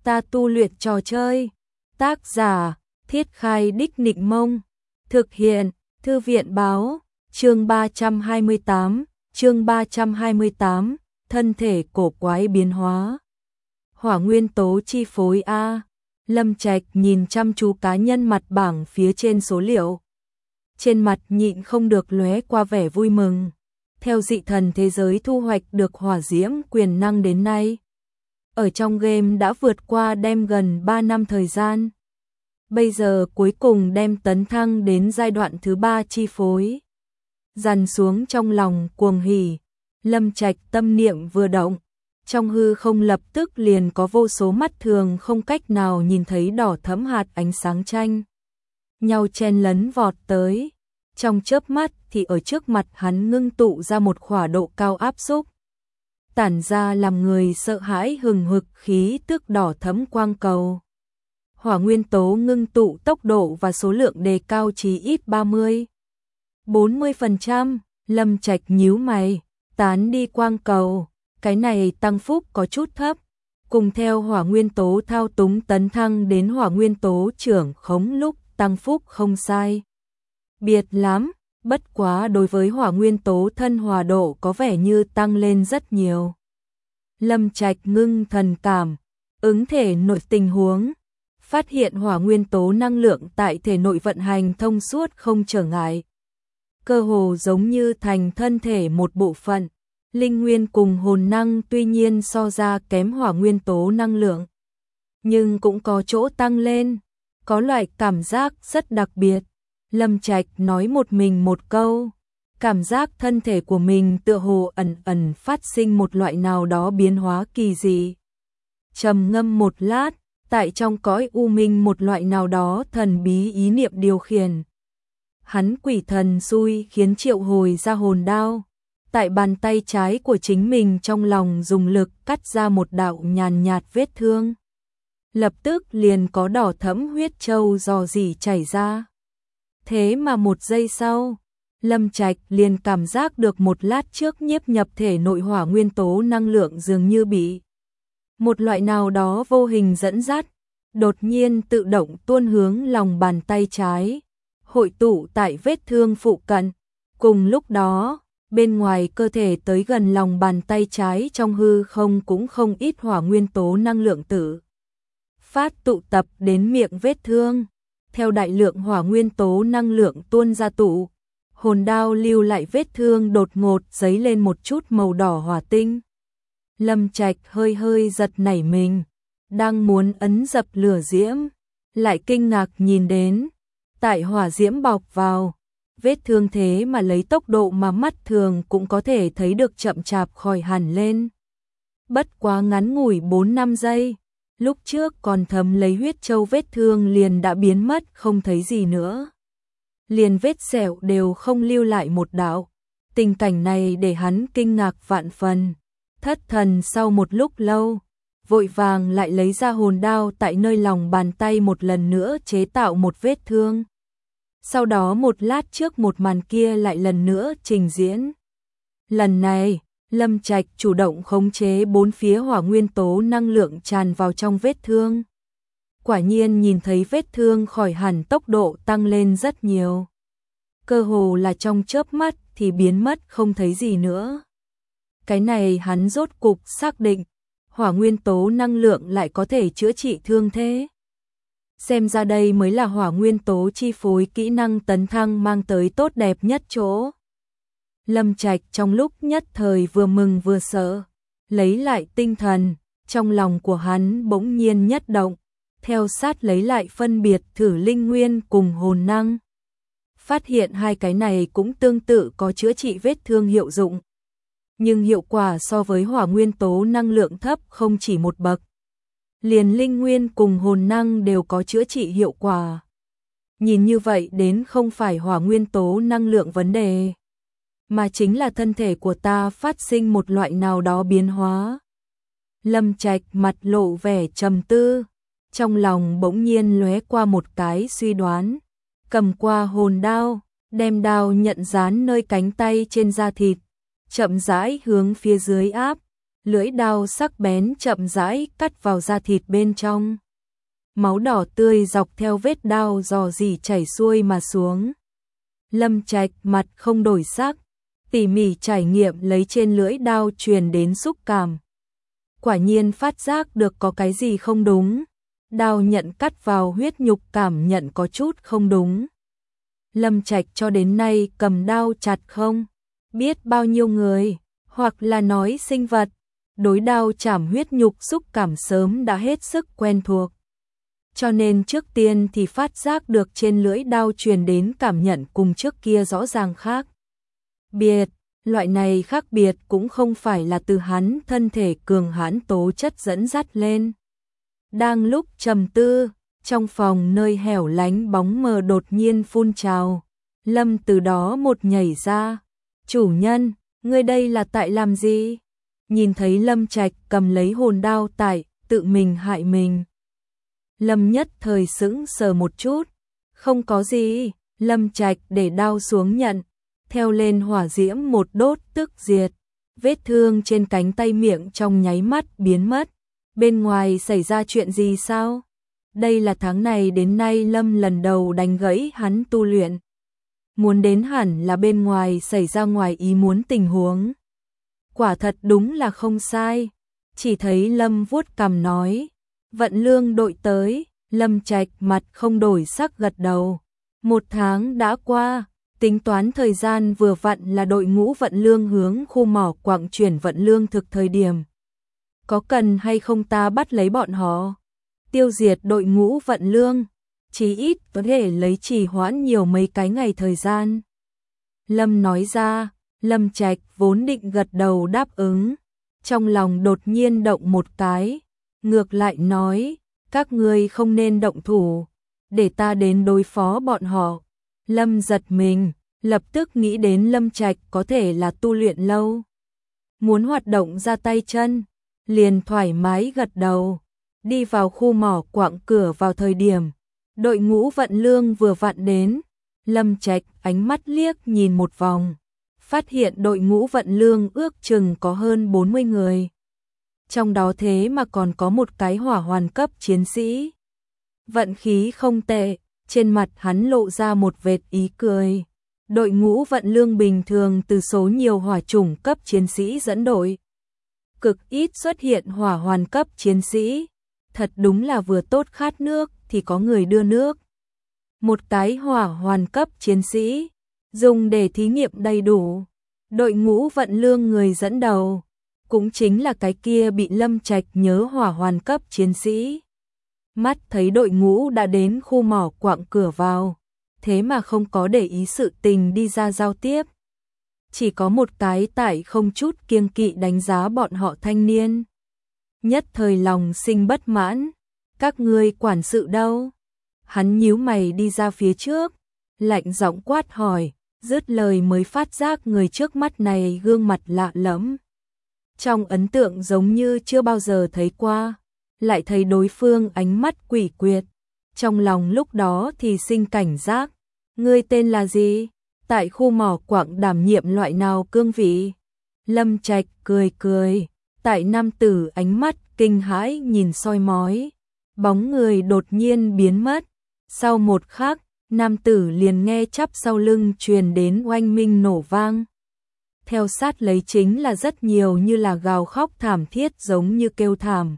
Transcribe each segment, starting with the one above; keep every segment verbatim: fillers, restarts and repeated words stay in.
Ta tu luyện trò chơi. Tác giả, Thiết Khai Đích Nịnh Mông. Thực hiện, Thư viện Báo. Chương ba trăm hai mươi tám, chương ba trăm hai mươi tám, thân thể cổ quái biến hóa. Hỏa nguyên tố chi phối A. Lâm Trạch nhìn chăm chú cá nhân mặt bảng phía trên số liệu. Trên mặt nhịn không được lóe qua vẻ vui mừng. Theo dị thần thế giới thu hoạch được hỏa diễm quyền năng đến nay, ở trong game đã vượt qua đem gần ba năm thời gian. Bây giờ cuối cùng đem tấn thăng đến giai đoạn thứ ba chi phối. Dằn xuống trong lòng cuồng hỉ, Lâm Trạch tâm niệm vừa động, trong hư không lập tức liền có vô số mắt thường không cách nào nhìn thấy đỏ thẫm hạt ánh sáng chanh nhau chen lấn vọt tới. Trong chớp mắt thì ở trước mặt hắn ngưng tụ ra một khỏa độ cao áp xúc, tản ra làm người sợ hãi hừng hực khí tức đỏ thẫm quang cầu. Hỏa nguyên tố ngưng tụ tốc độ và số lượng đề cao chí ít ba mươi, bốn mươi phần trăm. Lâm Trạch nhíu mày, tán đi quang cầu, cái này tăng phúc có chút thấp. Cùng theo hỏa nguyên tố thao túng tấn thăng đến hỏa nguyên tố trưởng khống lúc tăng phúc không sai biệt lắm, bất quá đối với hỏa nguyên tố thân hòa độ có vẻ như tăng lên rất nhiều. Lâm Trạch ngưng thần cảm, ứng thể nội tình huống, phát hiện hỏa nguyên tố năng lượng tại thể nội vận hành thông suốt không trở ngại. Cơ hồ giống như thành thân thể một bộ phận, linh nguyên cùng hồn năng tuy nhiên so ra kém hỏa nguyên tố năng lượng, nhưng cũng có chỗ tăng lên, có loại cảm giác rất đặc biệt. Lâm Trạch nói một mình một câu, cảm giác thân thể của mình tựa hồ ẩn ẩn phát sinh một loại nào đó biến hóa kỳ dị. Trầm ngâm một lát, tại trong cõi u minh một loại nào đó thần bí ý niệm điều khiển. Hắn quỷ thần xui khiến triệu hồi ra hồn đao, tại bàn tay trái của chính mình trong lòng dùng lực cắt ra một đạo nhàn nhạt vết thương. Lập tức liền có đỏ thẫm huyết châu rò rỉ chảy ra. Thế mà một giây sau, Lâm Trạch liền cảm giác được một lát trước nhiếp nhập thể nội hỏa nguyên tố năng lượng dường như bị một loại nào đó vô hình dẫn dắt, đột nhiên tự động tuôn hướng lòng bàn tay trái, hội tụ tại vết thương phụ cận. Cùng lúc đó, bên ngoài cơ thể tới gần lòng bàn tay trái trong hư không cũng không ít hỏa nguyên tố năng lượng tử phát tụ tập đến miệng vết thương. Theo đại lượng hỏa nguyên tố năng lượng tuôn ra tụ, hồn đao lưu lại vết thương đột ngột dấy lên một chút màu đỏ hỏa tinh. Lâm Trạch hơi hơi giật nảy mình, đang muốn ấn dập lửa diễm, lại kinh ngạc nhìn đến, tại hỏa diễm bọc vào, vết thương thế mà lấy tốc độ mà mắt thường cũng có thể thấy được chậm chạp khỏi hẳn lên. Bất quá ngắn ngủi bốn năm giây, lúc trước còn thấm lấy huyết châu vết thương liền đã biến mất không thấy gì nữa. Liền vết sẹo đều không lưu lại một đạo. Tình cảnh này để hắn kinh ngạc vạn phần. Thất thần sau một lúc lâu, vội vàng lại lấy ra hồn đao tại nơi lòng bàn tay một lần nữa chế tạo một vết thương. Sau đó một lát trước một màn kia lại lần nữa trình diễn. Lần này, Lâm Trạch chủ động khống chế bốn phía hỏa nguyên tố năng lượng tràn vào trong vết thương. Quả nhiên nhìn thấy vết thương khỏi hẳn tốc độ tăng lên rất nhiều. Cơ hồ là trong chớp mắt thì biến mất không thấy gì nữa. Cái này hắn rốt cục xác định, hỏa nguyên tố năng lượng lại có thể chữa trị thương thế. Xem ra đây mới là hỏa nguyên tố chi phối kỹ năng tấn thăng mang tới tốt đẹp nhất chỗ. Lâm Trạch trong lúc nhất thời vừa mừng vừa sợ, lấy lại tinh thần, trong lòng của hắn bỗng nhiên nhất động, theo sát lấy lại phân biệt thử linh nguyên cùng hồn năng. Phát hiện hai cái này cũng tương tự có chữa trị vết thương hiệu dụng, nhưng hiệu quả so với hỏa nguyên tố năng lượng thấp không chỉ một bậc. Liền linh nguyên cùng hồn năng đều có chữa trị hiệu quả. Nhìn như vậy đến không phải hỏa nguyên tố năng lượng vấn đề, mà chính là thân thể của ta phát sinh một loại nào đó biến hóa. Lâm Trạch mặt lộ vẻ trầm tư, trong lòng bỗng nhiên lóe qua một cái suy đoán, cầm qua hồn đao, đem đao nhận dán nơi cánh tay trên da thịt, chậm rãi hướng phía dưới áp, lưỡi đao sắc bén chậm rãi cắt vào da thịt bên trong. Máu đỏ tươi dọc theo vết đao rò rỉ chảy xuôi mà xuống. Lâm Trạch mặt không đổi sắc, tỉ mỉ trải nghiệm lấy trên lưỡi đao truyền đến xúc cảm. Quả nhiên phát giác được có cái gì không đúng. Đao nhận cắt vào huyết nhục cảm nhận có chút không đúng. Lâm Trạch cho đến nay cầm đao chặt không biết bao nhiêu người, hoặc là nói sinh vật, đối đao chảm huyết nhục xúc cảm sớm đã hết sức quen thuộc. Cho nên trước tiên thì phát giác được trên lưỡi đao truyền đến cảm nhận cùng trước kia rõ ràng khác biệt. Loại này khác biệt cũng không phải là từ hắn thân thể cường hãn tố chất dẫn dắt lên. Đang lúc trầm tư, trong phòng nơi hẻo lánh bóng mờ đột nhiên phun trào. Lâm từ đó một nhảy ra. Chủ nhân, ngươi đây là tại làm gì? Nhìn thấy Lâm Trạch cầm lấy hồn đao tại, tự mình hại mình. Lâm nhất thời sững sờ một chút. Không có gì, Lâm Trạch để đao xuống nhận. Theo lên hỏa diễm một đốt tức diệt. Vết thương trên cánh tay miệng trong nháy mắt biến mất. Bên ngoài xảy ra chuyện gì sao? Đây là tháng này đến nay Lâm lần đầu đánh gãy hắn tu luyện. Muốn đến hẳn là bên ngoài xảy ra ngoài ý muốn tình huống. Quả thật đúng là không sai. Chỉ thấy Lâm vuốt cằm nói. Vận lương đội tới. Lâm Trạch mặt không đổi sắc gật đầu. Một tháng đã qua. Tính toán thời gian vừa vặn là đội ngũ vận lương hướng khu mỏ quặng chuyển vận lương thực thời điểm. Có cần hay không ta bắt lấy bọn họ? Tiêu diệt đội ngũ vận lương, chí ít có thể lấy trì hoãn nhiều mấy cái ngày thời gian. Lâm nói ra, Lâm Trạch vốn định gật đầu đáp ứng. Trong lòng đột nhiên động một cái, ngược lại nói, các ngươi không nên động thủ, để ta đến đối phó bọn họ. Lâm giật mình, lập tức nghĩ đến Lâm Trạch có thể là tu luyện lâu. Muốn hoạt động ra tay chân, liền thoải mái gật đầu. Đi vào khu mỏ quặng cửa vào thời điểm đội ngũ vận lương vừa vặn đến. Lâm Trạch ánh mắt liếc nhìn một vòng, phát hiện đội ngũ vận lương ước chừng có hơn bốn mươi người. Trong đó thế mà còn có một cái hỏa hoàn cấp chiến sĩ. Vận khí không tệ, trên mặt hắn lộ ra một vệt ý cười. Đội ngũ vận lương bình thường từ số nhiều hỏa chủng cấp chiến sĩ dẫn đội. Cực ít xuất hiện hỏa hoàn cấp chiến sĩ. Thật đúng là vừa tốt khát nước thì có người đưa nước. Một cái hỏa hoàn cấp chiến sĩ, dùng để thí nghiệm đầy đủ. Đội ngũ vận lương người dẫn đầu, cũng chính là cái kia bị Lâm Trạch nhớ hỏa hoàn cấp chiến sĩ. Mắt thấy đội ngũ đã đến khu mỏ quặng cửa vào, thế mà không có để ý sự tình đi ra giao tiếp. Chỉ có một cái tại không chút kiêng kỵ đánh giá bọn họ thanh niên. Nhất thời lòng sinh bất mãn, các ngươi quản sự đâu? Hắn nhíu mày đi ra phía trước, lạnh giọng quát hỏi, dứt lời mới phát giác người trước mắt này gương mặt lạ lẫm. Trong ấn tượng giống như chưa bao giờ thấy qua, lại thấy đối phương ánh mắt quỷ quyệt. Trong lòng lúc đó thì sinh cảnh giác, ngươi tên là gì? Tại khu mỏ quặng đảm nhiệm loại nào cương vị? Lâm Trạch cười cười, tại nam tử ánh mắt kinh hãi nhìn soi mói, bóng người đột nhiên biến mất. Sau một khắc, nam tử liền nghe chắp sau lưng truyền đến oanh minh nổ vang. Theo sát lấy chính là rất nhiều như là gào khóc thảm thiết giống như kêu thảm.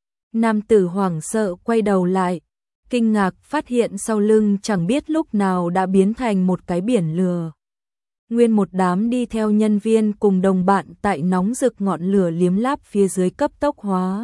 Nam tử hoảng sợ quay đầu lại, kinh ngạc phát hiện sau lưng chẳng biết lúc nào đã biến thành một cái biển lửa. Nguyên một đám đi theo nhân viên cùng đồng bạn tại nóng rực ngọn lửa liếm láp phía dưới cấp tốc hóa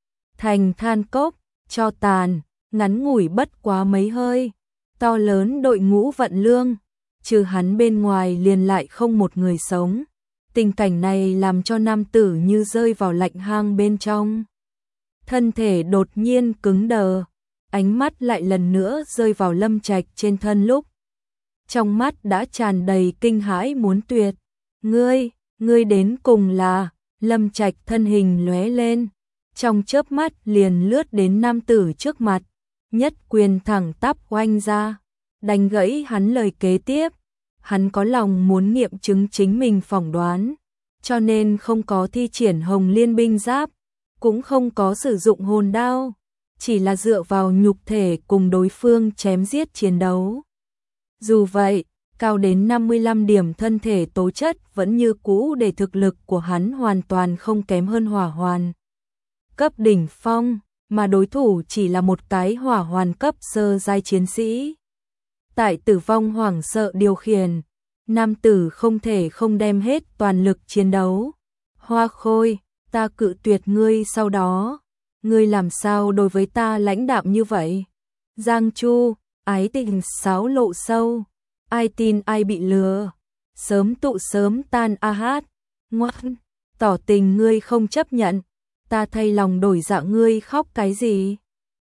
thành than cốc, cho tàn, ngắn ngủi bất quá mấy hơi. To lớn đội ngũ vận lương, trừ hắn bên ngoài liền lại không một người sống. Tình cảnh này làm cho nam tử như rơi vào lạnh hang bên trong. Thân thể đột nhiên cứng đờ, ánh mắt lại lần nữa rơi vào Lâm Trạch trên thân lúc. Trong mắt đã tràn đầy kinh hãi muốn tuyệt. Ngươi, ngươi đến cùng là... Lâm Trạch thân hình lóe lên, trong chớp mắt liền lướt đến nam tử trước mặt, nhất quyền thẳng tắp oanh ra, đánh gãy hắn lời kế tiếp. Hắn có lòng muốn nghiệm chứng chính mình phỏng đoán, cho nên không có thi triển Hồng Liên binh giáp, cũng không có sử dụng hồn đao, chỉ là dựa vào nhục thể cùng đối phương chém giết chiến đấu. Dù vậy, cao đến năm mươi lăm điểm thân thể tố chất vẫn như cũ để thực lực của hắn hoàn toàn không kém hơn hỏa hoàn cấp đỉnh phong, mà đối thủ chỉ là một cái hỏa hoàn cấp sơ giai chiến sĩ. Tại tử vong hoảng sợ điều khiển, nam tử không thể không đem hết toàn lực chiến đấu. Hoa Khôi, ta cự tuyệt ngươi sau đó, ngươi làm sao đối với ta lãnh đạm như vậy? Giang Chu, ái tình sáo lộ sâu, ai tin ai bị lừa, sớm tụ sớm tan a hát, ngoan, tỏ tình ngươi không chấp nhận, ta thay lòng đổi dạ ngươi khóc cái gì?